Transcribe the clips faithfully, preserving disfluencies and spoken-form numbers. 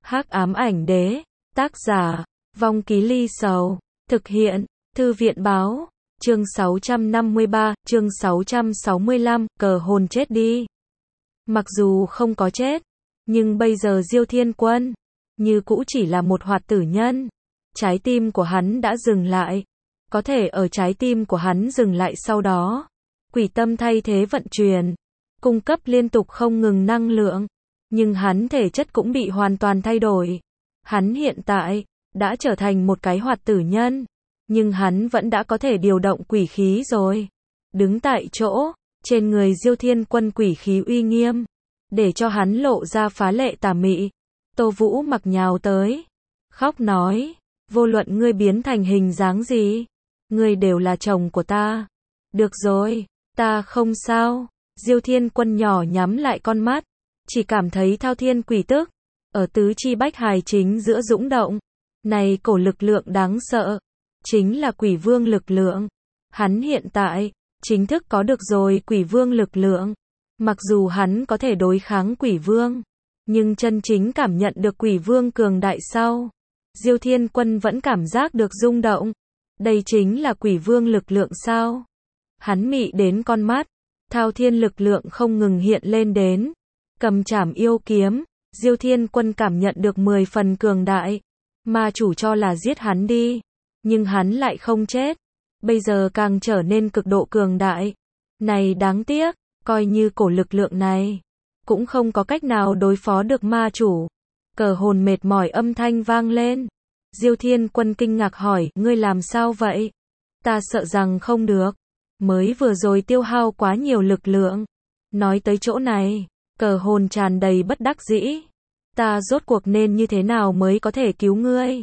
Hắc ám ảnh đế, tác giả, Vong Ký Ly Sầu, thực hiện, Thư viện báo, chương sáu trăm năm mươi ba, chương sáu trăm sáu mươi lăm, cờ hồn chết đi. Mặc dù không có chết, nhưng bây giờ Diêu Thiên Quân, như cũ chỉ là một hoạt tử nhân. Trái tim của hắn đã dừng lại. Có thể ở trái tim của hắn dừng lại sau đó, quỷ tâm thay thế vận chuyển, cung cấp liên tục không ngừng năng lượng. Nhưng hắn thể chất cũng bị hoàn toàn thay đổi. Hắn hiện tại, đã trở thành một cái hoạt tử nhân. Nhưng hắn vẫn đã có thể điều động quỷ khí rồi. Đứng tại chỗ, trên người Diêu Thiên Quân quỷ khí uy nghiêm, để cho hắn lộ ra phá lệ tà mị. Tô Vũ Mặc nhào tới, khóc nói, vô luận ngươi biến thành hình dáng gì, ngươi đều là chồng của ta. Được rồi, ta không sao. Diêu Thiên Quân nhỏ nhắm lại con mắt, chỉ cảm thấy thao thiên quỷ tức, ở tứ chi bách hài chính giữa dũng động. Này cổ lực lượng đáng sợ, chính là quỷ vương lực lượng. Hắn hiện tại, chính thức có được rồi quỷ vương lực lượng. Mặc dù hắn có thể đối kháng quỷ vương, nhưng chân chính cảm nhận được quỷ vương cường đại sau, Diêu Thiên Quân vẫn cảm giác được rung động. Đây chính là quỷ vương lực lượng sao? Hắn mị đến con mắt, thao thiên lực lượng không ngừng hiện lên đến. Cầm trảm yêu kiếm, Diêu Thiên Quân cảm nhận được mười phần cường đại. Ma chủ cho là giết hắn đi, nhưng hắn lại không chết. Bây giờ càng trở nên cực độ cường đại. Này đáng tiếc, coi như cổ lực lượng này, cũng không có cách nào đối phó được ma chủ. Cờ hồn mệt mỏi âm thanh vang lên. Diêu Thiên Quân kinh ngạc hỏi, ngươi làm sao vậy? Ta sợ rằng không được. Mới vừa rồi tiêu hao quá nhiều lực lượng. Nói tới chỗ này, cờ hồn tràn đầy bất đắc dĩ. Ta rốt cuộc nên như thế nào mới có thể cứu ngươi?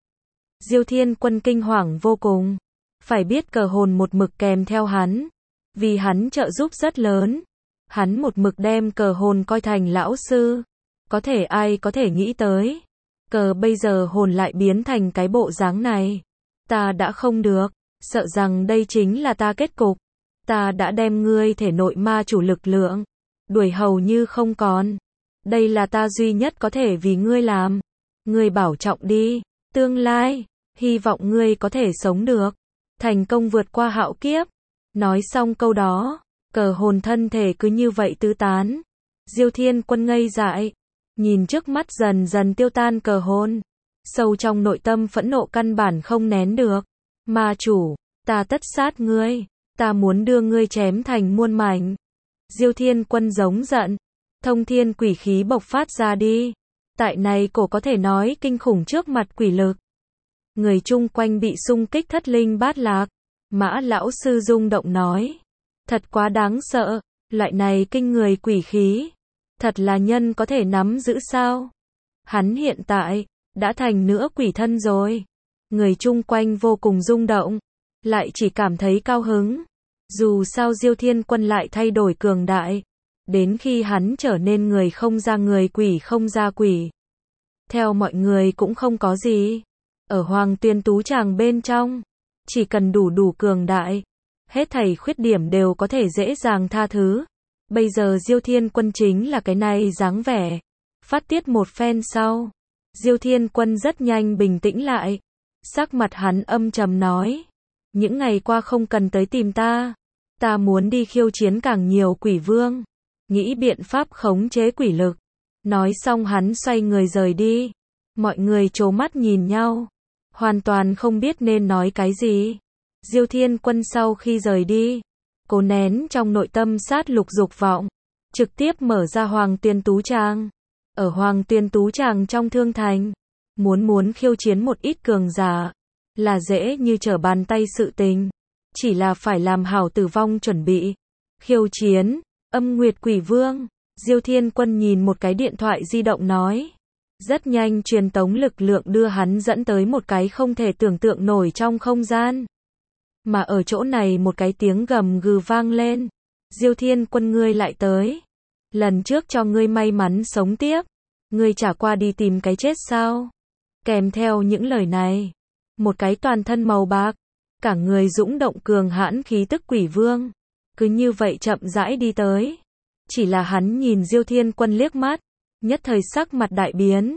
Diêu Thiên Quân kinh hoàng vô cùng. Phải biết cờ hồn một mực kèm theo hắn, vì hắn trợ giúp rất lớn. Hắn một mực đem cờ hồn coi thành lão sư. Có thể ai có thể nghĩ tới, cờ bây giờ hồn lại biến thành cái bộ dáng này. Ta đã không được, sợ rằng đây chính là ta kết cục. Ta đã đem ngươi thể nội ma chủ lực lượng đuổi hầu như không còn. Đây là ta duy nhất có thể vì ngươi làm. Ngươi bảo trọng đi, tương lai, hy vọng ngươi có thể sống được, thành công vượt qua hạo kiếp. Nói xong câu đó, cờ hồn thân thể cứ như vậy tứ tán. Diêu Thiên Quân ngây dại, nhìn trước mắt dần dần tiêu tan cờ hồn, sâu trong nội tâm phẫn nộ căn bản không nén được. Ma chủ, ta tất sát ngươi, ta muốn đưa ngươi chém thành muôn mảnh. Diêu Thiên Quân giống giận, thông thiên quỷ khí bộc phát ra đi. Tại này cổ có thể nói kinh khủng trước mặt quỷ lực. Người chung quanh bị xung kích thất linh bát lạc. Mã lão sư rung động nói, thật quá đáng sợ, loại này kinh người quỷ khí, thật là nhân có thể nắm giữ sao? Hắn hiện tại, đã thành nửa quỷ thân rồi. Người chung quanh vô cùng rung động, lại chỉ cảm thấy cao hứng. Dù sao Diêu Thiên Quân lại thay đổi cường đại, đến khi hắn trở nên người không ra người quỷ không ra quỷ. Theo mọi người cũng không có gì. Ở Hoàng Tuyên Tú Tràng bên trong, chỉ cần đủ đủ cường đại, hết thảy khuyết điểm đều có thể dễ dàng tha thứ. Bây giờ Diêu Thiên Quân chính là cái này dáng vẻ. Phát tiết một phen sau, Diêu Thiên Quân rất nhanh bình tĩnh lại. Sắc mặt hắn âm trầm nói, những ngày qua không cần tới tìm ta. Ta muốn đi khiêu chiến càng nhiều quỷ vương, nghĩ biện pháp khống chế quỷ lực. Nói xong hắn xoay người rời đi. Mọi người trố mắt nhìn nhau, hoàn toàn không biết nên nói cái gì. Diêu Thiên Quân sau khi rời đi, cố nén trong nội tâm sát lục dục vọng, trực tiếp mở ra Hoàng Tuyên Tú Tràng. Ở Hoàng Tuyên Tú Tràng trong Thương Thành, muốn muốn khiêu chiến một ít cường giả, là dễ như trở bàn tay sự tình. Chỉ là phải làm hảo tử vong chuẩn bị. Khiêu chiến, Âm Nguyệt Quỷ Vương. Diêu Thiên Quân nhìn một cái điện thoại di động nói. Rất nhanh truyền tống lực lượng đưa hắn dẫn tới một cái không thể tưởng tượng nổi trong không gian. Mà ở chỗ này một cái tiếng gầm gừ vang lên. Diêu Thiên Quân, ngươi lại tới. Lần trước cho ngươi may mắn sống tiếp, ngươi trả qua đi tìm cái chết sao? Kèm theo những lời này, một cái toàn thân màu bạc, cả người dũng động cường hãn khí tức quỷ vương, cứ như vậy chậm rãi đi tới. Chỉ là hắn nhìn Diêu Thiên Quân liếc mắt, nhất thời sắc mặt đại biến.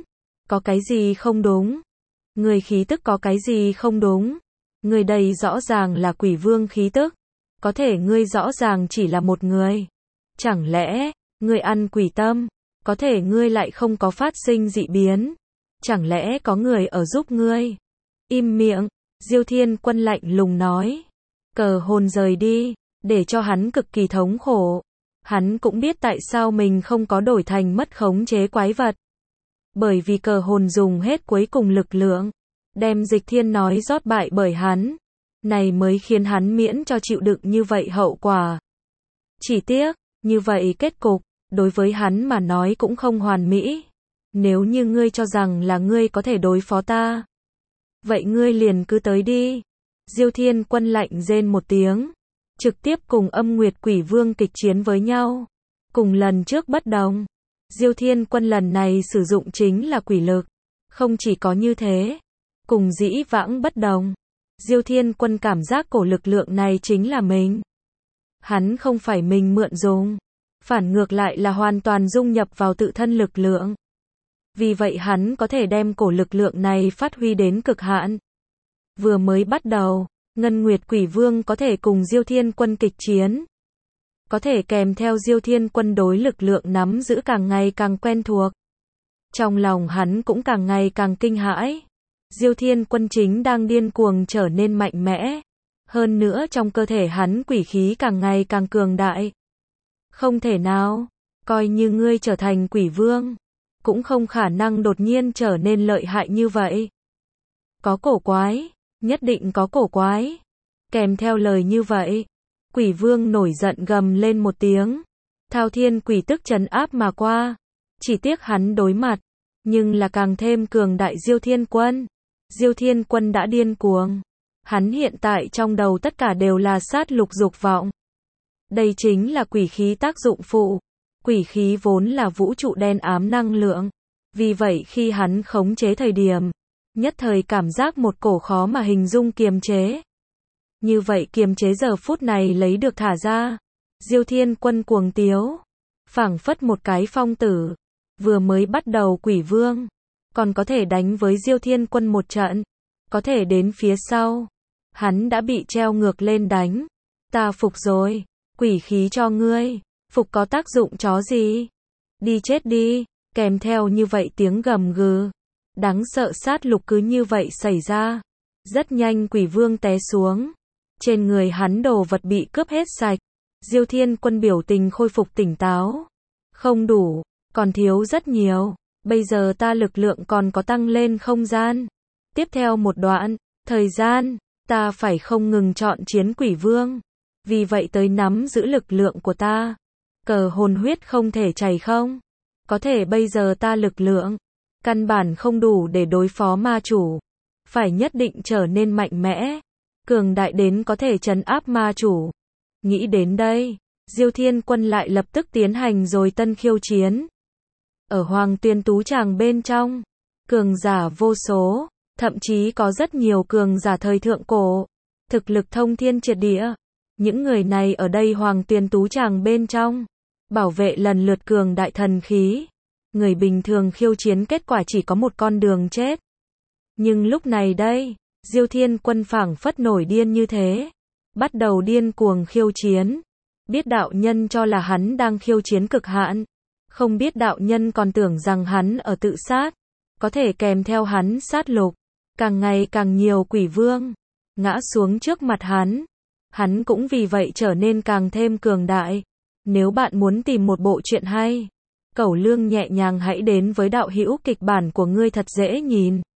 Có cái gì không đúng? Người khí tức có cái gì không đúng? Người đây rõ ràng là quỷ vương khí tức. Có thể ngươi rõ ràng chỉ là một người. Chẳng lẽ, ngươi ăn quỷ tâm? Có thể ngươi lại không có phát sinh dị biến. Chẳng lẽ có người ở giúp ngươi? Im miệng, Diêu Thiên Quân lạnh lùng nói. Cờ hồn rời đi, để cho hắn cực kỳ thống khổ. Hắn cũng biết tại sao mình không có đổi thành mất khống chế quái vật. Bởi vì cờ hồn dùng hết cuối cùng lực lượng, đem Dịch Thiên nói rót bại bởi hắn. Này mới khiến hắn miễn cho chịu đựng như vậy hậu quả. Chỉ tiếc, như vậy kết cục, đối với hắn mà nói cũng không hoàn mỹ. Nếu như ngươi cho rằng là ngươi có thể đối phó ta, vậy ngươi liền cứ tới đi. Diêu Thiên Quân lạnh rên một tiếng, trực tiếp cùng Âm Nguyệt Quỷ Vương kịch chiến với nhau. Cùng lần trước bất đồng, Diêu Thiên Quân lần này sử dụng chính là quỷ lực. Không chỉ có như thế, cùng dĩ vãng bất đồng, Diêu Thiên Quân cảm giác cổ lực lượng này chính là mình. Hắn không phải mình mượn dùng, phản ngược lại là hoàn toàn dung nhập vào tự thân lực lượng. Vì vậy hắn có thể đem cổ lực lượng này phát huy đến cực hạn. Vừa mới bắt đầu, Ngân Nguyệt Quỷ Vương có thể cùng Diêu Thiên Quân kịch chiến. Có thể kèm theo Diêu Thiên Quân đối lực lượng nắm giữ càng ngày càng quen thuộc. Trong lòng hắn cũng càng ngày càng kinh hãi. Diêu Thiên Quân chính đang điên cuồng trở nên mạnh mẽ. Hơn nữa trong cơ thể hắn quỷ khí càng ngày càng cường đại. Không thể nào, coi như ngươi trở thành quỷ vương, cũng không khả năng đột nhiên trở nên lợi hại như vậy. Có cổ quái, nhất định có cổ quái. Kèm theo lời như vậy, quỷ vương nổi giận gầm lên một tiếng. Thao thiên quỷ tức trấn áp mà qua. Chỉ tiếc hắn đối mặt, nhưng là càng thêm cường đại Diêu Thiên Quân. Diêu Thiên Quân đã điên cuồng. Hắn hiện tại trong đầu tất cả đều là sát lục dục vọng. Đây chính là quỷ khí tác dụng phụ. Quỷ khí vốn là vũ trụ đen ám năng lượng. Vì vậy khi hắn khống chế thời điểm, nhất thời cảm giác một cổ khó mà hình dung kiềm chế. Như vậy kiềm chế giờ phút này lấy được thả ra. Diêu Thiên Quân cuồng tiếu, phảng phất một cái phong tử. Vừa mới bắt đầu quỷ vương, còn có thể đánh với Diêu Thiên Quân một trận. Có thể đến phía sau, hắn đã bị treo ngược lên đánh. Ta phục rồi, quỷ khí cho ngươi, phục có tác dụng chó gì? Đi chết đi, kèm theo như vậy tiếng gầm gừ. Đáng sợ sát lục cứ như vậy xảy ra. Rất nhanh quỷ vương té xuống. Trên người hắn đồ vật bị cướp hết sạch. Diêu Thiên Quân biểu tình khôi phục tỉnh táo. Không đủ, còn thiếu rất nhiều. Bây giờ ta lực lượng còn có tăng lên không gian. Tiếp theo một đoạn, thời gian, ta phải không ngừng chọn chiến quỷ vương. Vì vậy tới nắm giữ lực lượng của ta. Cờ hồn huyết không thể chảy không? Có thể bây giờ ta lực lượng, căn bản không đủ để đối phó ma chủ. Phải nhất định trở nên mạnh mẽ. Cường đại đến có thể trấn áp ma chủ. Nghĩ đến đây, Diêu Thiên Quân lại lập tức tiến hành rồi tân khiêu chiến. Ở Hoàng Tuyên Tú Tràng bên trong, cường giả vô số, thậm chí có rất nhiều cường giả thời thượng cổ, thực lực thông thiên triệt địa. Những người này ở đây Hoàng Tuyên Tú Tràng bên trong, bảo vệ lần lượt cường đại thần khí. Người bình thường khiêu chiến kết quả chỉ có một con đường chết. Nhưng lúc này đây, Diêu Thiên Quân phảng phất nổi điên như thế, bắt đầu điên cuồng khiêu chiến. Biết đạo nhân cho là hắn đang khiêu chiến cực hạn, không biết đạo nhân còn tưởng rằng hắn ở tự sát. Có thể kèm theo hắn sát lục, càng ngày càng nhiều quỷ vương ngã xuống trước mặt hắn. Hắn cũng vì vậy trở nên càng thêm cường đại. Nếu bạn muốn tìm một bộ truyện hay, Cẩu Lương nhẹ nhàng hãy đến với đạo hữu kịch bản của ngươi thật dễ nhìn.